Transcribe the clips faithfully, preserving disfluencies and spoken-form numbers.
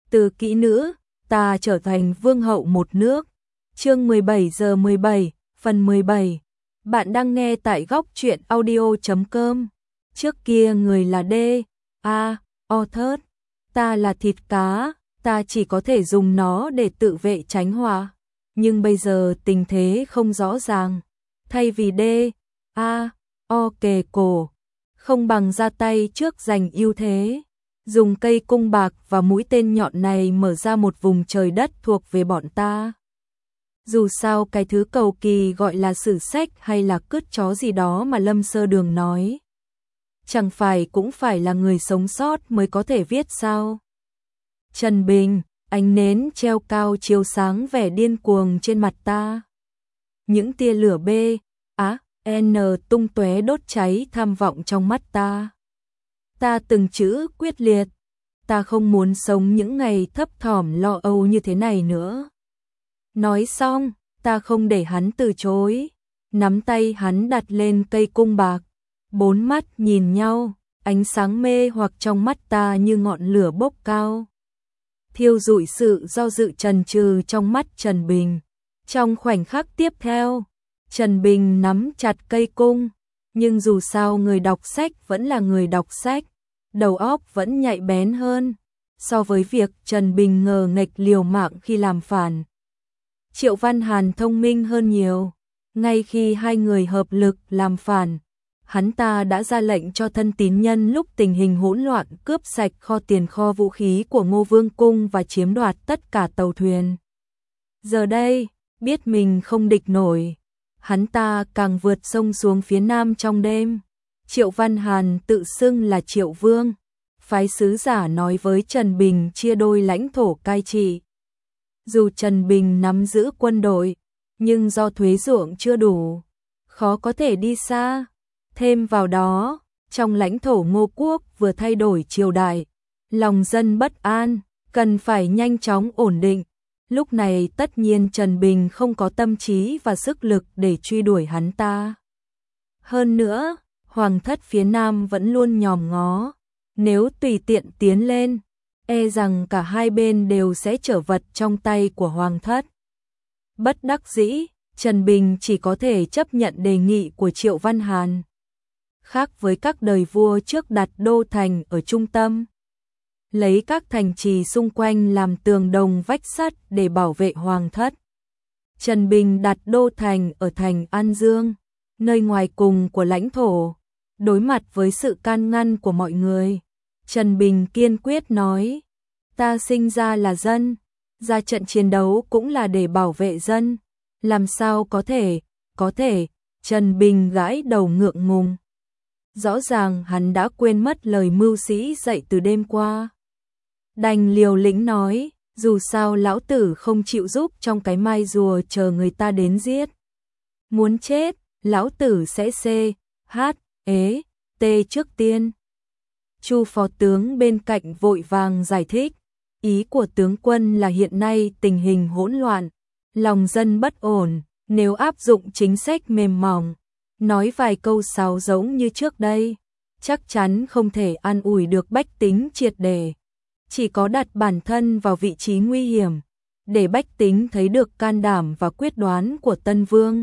Từ kỹ nữ, ta trở thành vương hậu một nước. Chương mười bảy giờ mười bảy, phần mười bảy. Bạn đang nghe tại góc truyện audio chấm com. Trước kia người là D, A, O thớt. Ta là thịt cá, ta chỉ có thể dùng nó để tự vệ tránh họa. Nhưng bây giờ tình thế không rõ ràng. Thay vì D, A, O kề cổ, không bằng ra tay trước giành ưu thế. Dùng cây cung bạc và mũi tên nhọn này mở ra một vùng trời đất thuộc về bọn ta. Dù sao cái thứ cầu kỳ gọi là sử sách hay là cứt chó gì đó mà Lâm Sơ Đường nói, chẳng phải cũng phải là người sống sót mới có thể viết sao? Trần Bình, ánh nến treo cao chiếu sáng vẻ điên cuồng trên mặt ta. Những tia lửa B, á, N tung tóe đốt cháy tham vọng trong mắt ta. Ta từng chữ quyết liệt, ta không muốn sống những ngày thấp thỏm lo âu như thế này nữa. Nói xong, ta không để hắn từ chối, nắm tay hắn đặt lên cây cung bạc, bốn mắt nhìn nhau, ánh sáng mê hoặc trong mắt ta như ngọn lửa bốc cao, thiêu rụi sự do dự chần chừ trong mắt Trần Bình. Trong khoảnh khắc tiếp theo, Trần Bình nắm chặt cây cung, nhưng dù sao người đọc sách vẫn là người đọc sách, đầu óc vẫn nhạy bén hơn so với việc Trần Bình ngờ nghệch liều mạng khi làm phản. Triệu Văn Hàn thông minh hơn nhiều, ngay khi hai người hợp lực làm phản, hắn ta đã ra lệnh cho thân tín nhân lúc tình hình hỗn loạn cướp sạch kho tiền kho vũ khí của Ngô Vương Cung và chiếm đoạt tất cả tàu thuyền. Giờ đây, biết mình không địch nổi, hắn ta càng vượt sông xuống phía nam trong đêm. Triệu Văn Hàn tự xưng là Triệu Vương, phái sứ giả nói với Trần Bình chia đôi lãnh thổ cai trị. Dù Trần Bình nắm giữ quân đội, nhưng do thuế ruộng chưa đủ, khó có thể đi xa. Thêm vào đó, trong lãnh thổ Ngô Quốc vừa thay đổi triều đại, lòng dân bất an, cần phải nhanh chóng ổn định. Lúc này tất nhiên Trần Bình không có tâm trí và sức lực để truy đuổi hắn ta. Hơn nữa, Hoàng thất phía Nam vẫn luôn nhòm ngó, nếu tùy tiện tiến lên, e rằng cả hai bên đều sẽ trở vật trong tay của Hoàng thất. Bất đắc dĩ, Trần Bình chỉ có thể chấp nhận đề nghị của Triệu Văn Hàn. Khác với các đời vua trước đặt đô thành ở trung tâm, lấy các thành trì xung quanh làm tường đồng vách sắt để bảo vệ Hoàng thất, Trần Bình đặt đô thành ở thành An Dương, nơi ngoài cùng của lãnh thổ. Đối mặt với sự can ngăn của mọi người, Trần Bình kiên quyết nói, ta sinh ra là dân, ra trận chiến đấu cũng là để bảo vệ dân, làm sao có thể, có thể, Trần Bình gãi đầu ngượng ngùng. Rõ ràng hắn đã quên mất lời mưu sĩ dạy từ đêm qua. Đành liều lĩnh nói, dù sao lão tử không chịu giúp trong cái mai rùa chờ người ta đến giết. Muốn chết, lão tử sẽ C, H, ế, T trước tiên. Chu phó tướng bên cạnh vội vàng giải thích, ý của tướng quân là hiện nay tình hình hỗn loạn, lòng dân bất ổn, nếu áp dụng chính sách mềm mỏng, nói vài câu sáo giống như trước đây, chắc chắn không thể an ủi được bách tính triệt để. Chỉ có đặt bản thân vào vị trí nguy hiểm, để bách tính thấy được can đảm và quyết đoán của Tân Vương,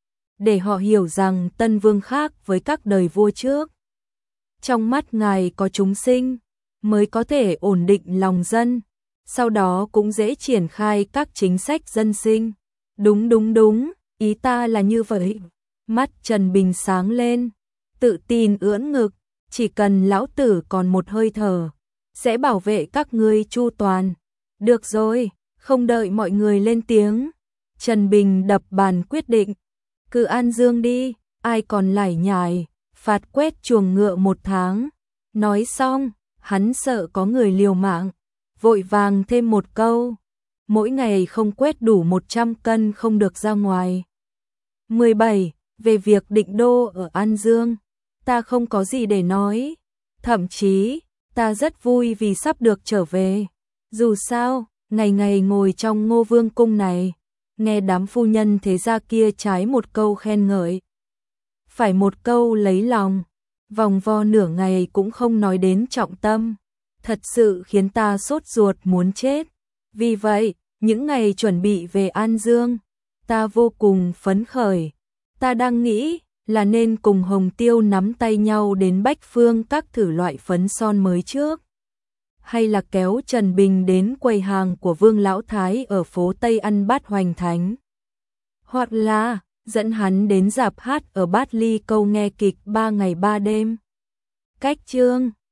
để họ hiểu rằng Tân Vương khác với các đời vua trước. Trong mắt ngài có chúng sinh, mới có thể ổn định lòng dân, sau đó cũng dễ triển khai các chính sách dân sinh. Đúng đúng đúng, ý ta là như vậy. Mắt Trần Bình sáng lên, tự tin ưỡn ngực, chỉ cần lão tử còn một hơi thở, sẽ bảo vệ các ngươi chu toàn. Được rồi, không đợi mọi người lên tiếng, Trần Bình đập bàn quyết định, cứ An Dương đi, ai còn lải nhải, phạt quét chuồng ngựa một tháng. Nói xong, hắn sợ có người liều mạng, vội vàng thêm một câu, mỗi ngày không quét đủ một trăm cân không được ra ngoài. mười bảy. Về việc định đô ở An Dương, ta không có gì để nói, thậm chí, ta rất vui vì sắp được trở về. Dù sao, ngày ngày ngồi trong Ngô Vương Cung này, nghe đám phu nhân thế gia kia trái một câu khen ngợi, phải một câu lấy lòng, vòng vo nửa ngày cũng không nói đến trọng tâm. thật sự khiến ta sốt ruột muốn chết. Vì vậy, những ngày chuẩn bị về An Dương, ta vô cùng phấn khởi. Ta đang nghĩ là nên cùng Hồng Tiêu nắm tay nhau đến Bách Phương Các thử loại phấn son mới trước. Hay là kéo Trần Bình đến quầy hàng của Vương Lão Thái ở phố Tây ăn bát hoành thánh. Hoặc là dẫn hắn đến rạp hát ở Bát Ly Câu nghe kịch ba ngày ba đêm. Cách chương